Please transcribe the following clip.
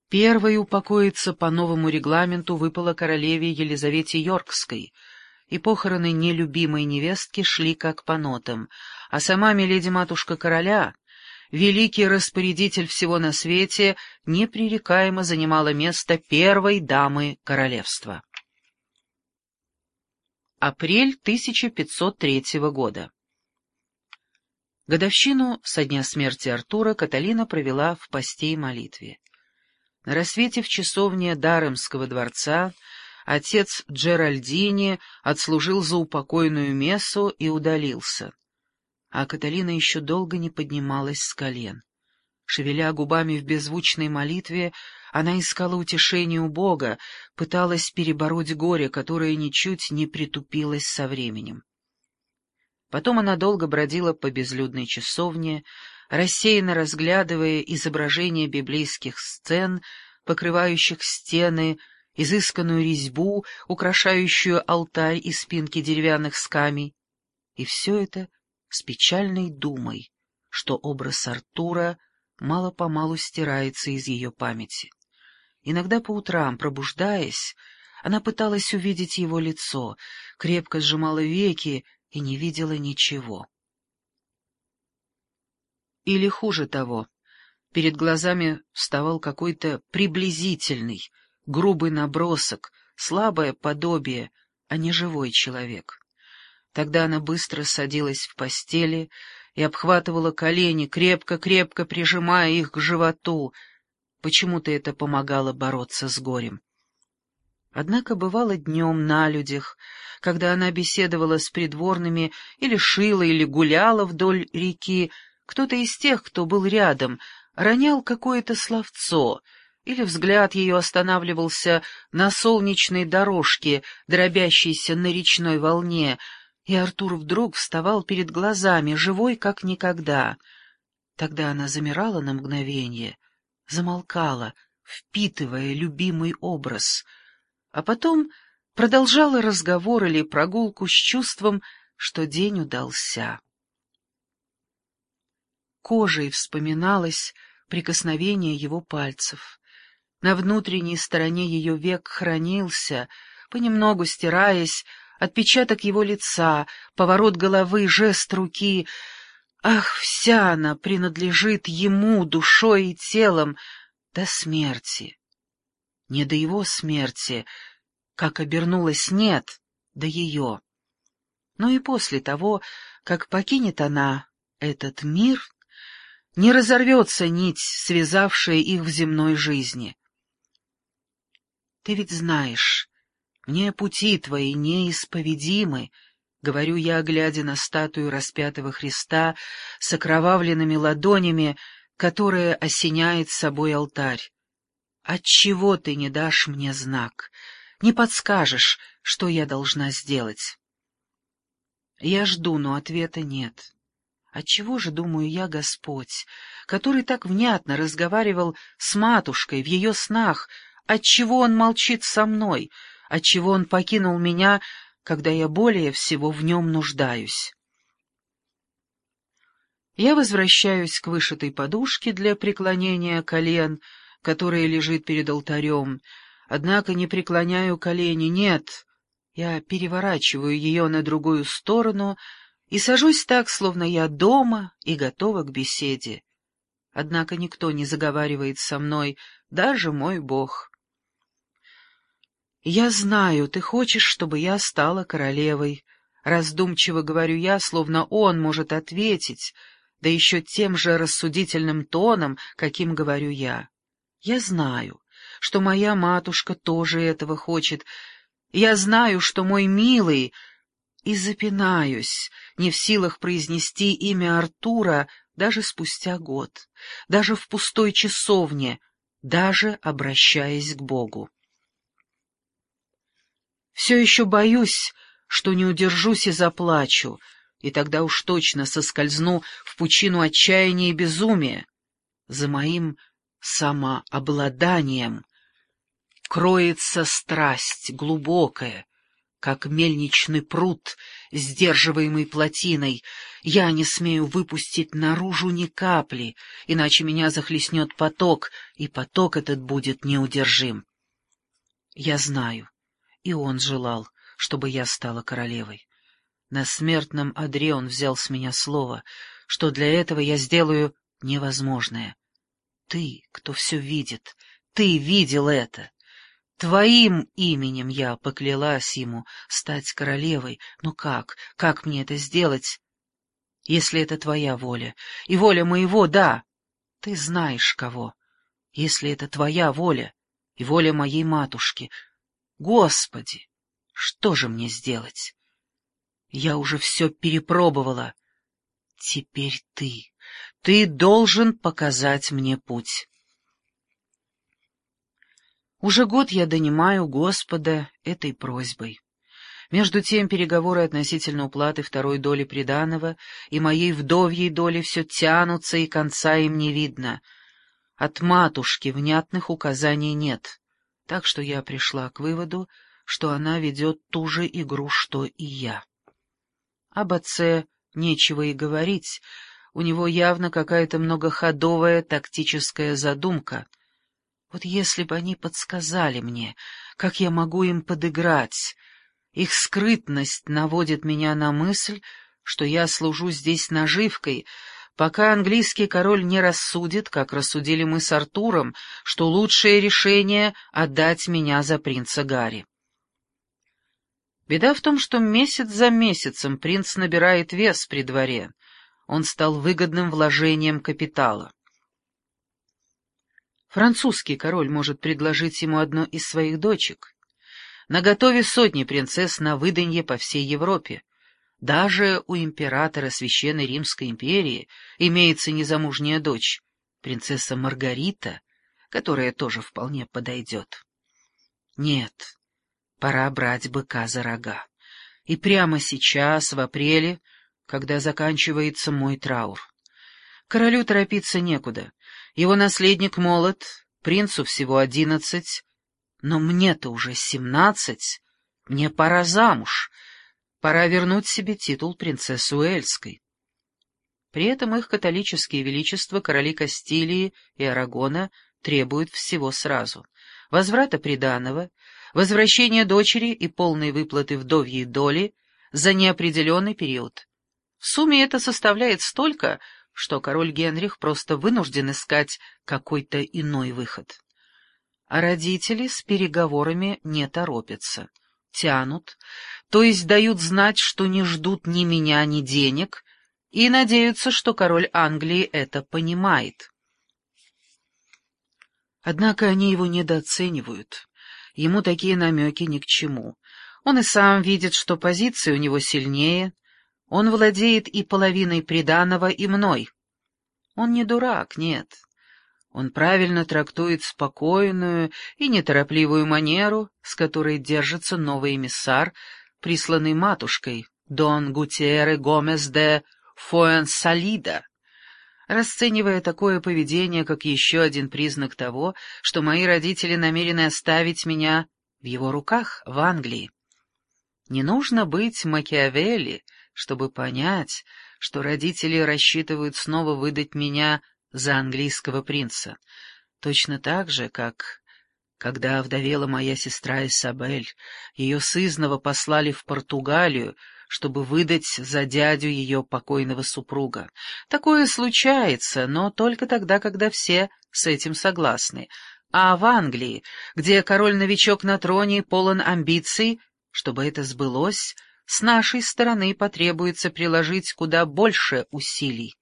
Первой упокоиться по новому регламенту выпало королеве Елизавете Йоркской, и похороны нелюбимой невестки шли как по нотам, а сама миледи-матушка короля, великий распорядитель всего на свете, непререкаемо занимала место первой дамы королевства. Апрель 1503 года. Годовщину со дня смерти Артура Каталина провела в посте и молитве. На рассвете в часовне Даремского дворца отец Джеральдини отслужил заупокойную мессу и удалился. А Каталина еще долго не поднималась с колен. Шевеля губами в беззвучной молитве, она искала утешения у Бога, пыталась перебороть горе, которое ничуть не притупилось со временем. Потом она долго бродила по безлюдной часовне, рассеянно разглядывая изображения библейских сцен, покрывающих стены, изысканную резьбу, украшающую алтарь и спинки деревянных скамей. И все это с печальной думой, что образ Артура мало-помалу стирается из ее памяти. Иногда по утрам, пробуждаясь, она пыталась увидеть его лицо, крепко сжимала веки и не видела ничего. Или хуже того, перед глазами вставал какой-то приблизительный, грубый набросок, слабое подобие, а не живой человек. Тогда она быстро садилась в постели и обхватывала колени, крепко-крепко прижимая их к животу. Почему-то это помогало бороться с горем. Однако бывало днем на людях, когда она беседовала с придворными или шила, или гуляла вдоль реки, кто-то из тех, кто был рядом, ронял какое-то словцо, или взгляд ее останавливался на солнечной дорожке, дробящейся на речной волне, и Артур вдруг вставал перед глазами, живой как никогда. Тогда она замирала на мгновение, замолкала, впитывая любимый образ, а потом продолжала разговор или прогулку с чувством, что день удался. Кожей вспоминалось прикосновение его пальцев. На внутренней стороне ее век хранился, понемногу стираясь, отпечаток его лица, поворот головы, жест руки. Ах, вся она принадлежит ему душой и телом до смерти. Не до его смерти, как обернулась, нет, до ее. Но и после того, как покинет она этот мир, не разорвется нить, связавшая их в земной жизни. Ты ведь знаешь, мне пути твои неисповедимы, — говорю я, глядя на статую распятого Христа с окровавленными ладонями, которая осеняет собой алтарь. Отчего ты не дашь мне знак, не подскажешь, что я должна сделать? Я жду, но ответа нет. Отчего же, думаю я, Господь, который так внятно разговаривал с матушкой в ее снах, отчего Он молчит со мной, отчего Он покинул меня, когда я более всего в Нем нуждаюсь? Я возвращаюсь к вышитой подушке для преклонения колен, которая лежит перед алтарем, однако не преклоняю колени, нет, я переворачиваю ее на другую сторону и сажусь так, словно я дома и готова к беседе. Однако никто не заговаривает со мной, даже мой Бог. «Я знаю, ты хочешь, чтобы я стала королевой», — раздумчиво говорю я, словно он может ответить, да еще тем же рассудительным тоном, каким говорю я. Я знаю, что моя матушка тоже этого хочет. Я знаю, что мой милый... И запинаюсь, не в силах произнести имя Артура даже спустя год, даже в пустой часовне, даже обращаясь к Богу. Все еще боюсь, что не удержусь и заплачу, и тогда уж точно соскользну в пучину отчаяния и безумия. За моим самообладанием кроется страсть глубокая, как мельничный пруд, сдерживаемый плотиной. Я не смею выпустить наружу ни капли, иначе меня захлестнет поток, и поток этот будет неудержим. Я знаю, и он желал, чтобы я стала королевой. На смертном одре он взял с меня слово, что для этого я сделаю невозможное. Ты, кто все видит, ты видел это. Твоим именем я поклялась ему стать королевой. Но как мне это сделать, если это твоя воля, и воля моего, да, ты знаешь кого, если это твоя воля, и воля моей матушки? Господи, что же мне сделать? Я уже все перепробовала. Теперь ты должен показать мне путь. Уже год я донимаю Господа этой просьбой. Между тем переговоры относительно уплаты второй доли приданого и моей вдовьей доли все тянутся, и конца им не видно. От матушки внятных указаний нет, так что я пришла к выводу, что она ведет ту же игру, что и я. Об отце нечего и говорить, у него явно какая-то многоходовая тактическая задумка. Вот если бы они подсказали мне, как я могу им подыграть. Их скрытность наводит меня на мысль, что я служу здесь наживкой, пока английский король не рассудит, как рассудили мы с Артуром, что лучшее решение — отдать меня за принца Гарри. Беда в том, что месяц за месяцем принц набирает вес при дворе. Он стал выгодным вложением капитала. Французский король может предложить ему одну из своих дочек. Наготове сотни принцесс на выданье по всей Европе. Даже у императора Священной Римской империи имеется незамужняя дочь, принцесса Маргарита, которая тоже вполне подойдет. Нет, пора брать быка за рога. И прямо сейчас, в апреле, когда заканчивается мой траур. Королю торопиться некуда. Его наследник молод, принцу всего 11, но мне-то уже 17, мне пора замуж, пора вернуть себе титул принцессы Уэльской. При этом их католические величества, короли Кастилии и Арагона, требуют всего сразу: возврата приданого, возвращения дочери и полной выплаты вдовьей доли за неопределенный период. В сумме это составляет столько, что король Генрих просто вынужден искать какой-то иной выход. А родители с переговорами не торопятся, тянут, то есть дают знать, что не ждут ни меня, ни денег, и надеются, что король Англии это понимает. Однако они его недооценивают, ему такие намеки ни к чему. Он и сам видит, что позиция у него сильнее. Он владеет и половиной приданого, и мной. Он не дурак, нет. Он правильно трактует спокойную и неторопливую манеру, с которой держится новый эмиссар, присланный матушкой, Дон Гутьерре Гомес де Фуэнсалида, расценивая такое поведение как еще один признак того, что мои родители намерены оставить меня в его руках в Англии. Не нужно быть Макиавелли, чтобы понять, что родители рассчитывают снова выдать меня за английского принца, точно так же, как, когда овдовела моя сестра Исабель, ее сызнова послали в Португалию, чтобы выдать за дядю ее покойного супруга. Такое случается, но только тогда, когда все с этим согласны. А в Англии, где король-новичок на троне полон амбиций, чтобы это сбылось, с нашей стороны потребуется приложить куда больше усилий.